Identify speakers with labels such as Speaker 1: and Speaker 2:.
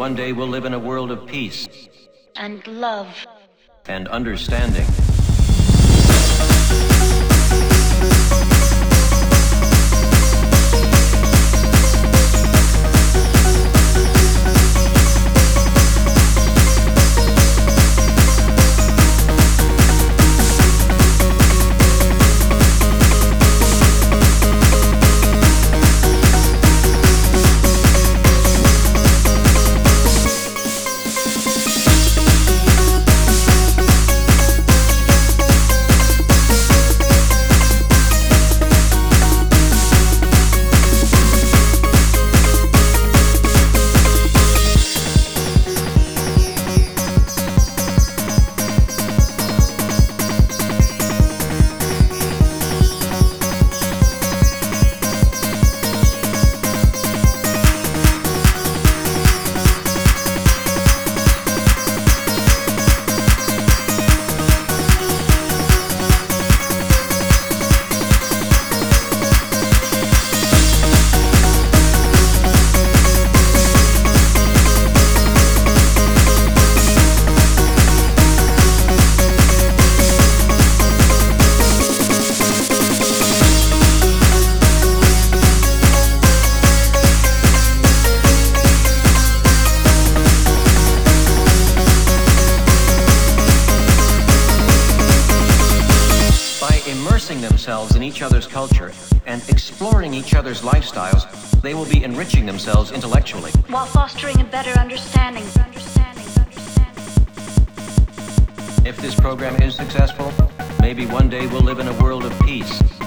Speaker 1: one day we'll live in a world of peace
Speaker 2: and love
Speaker 1: and understanding. Immersing themselves in each other's culture and exploring each other's lifestyles, they will be enriching themselves intellectually
Speaker 2: while fostering a better understanding.
Speaker 1: If this program is successful, maybe one day we'll live in a world of peace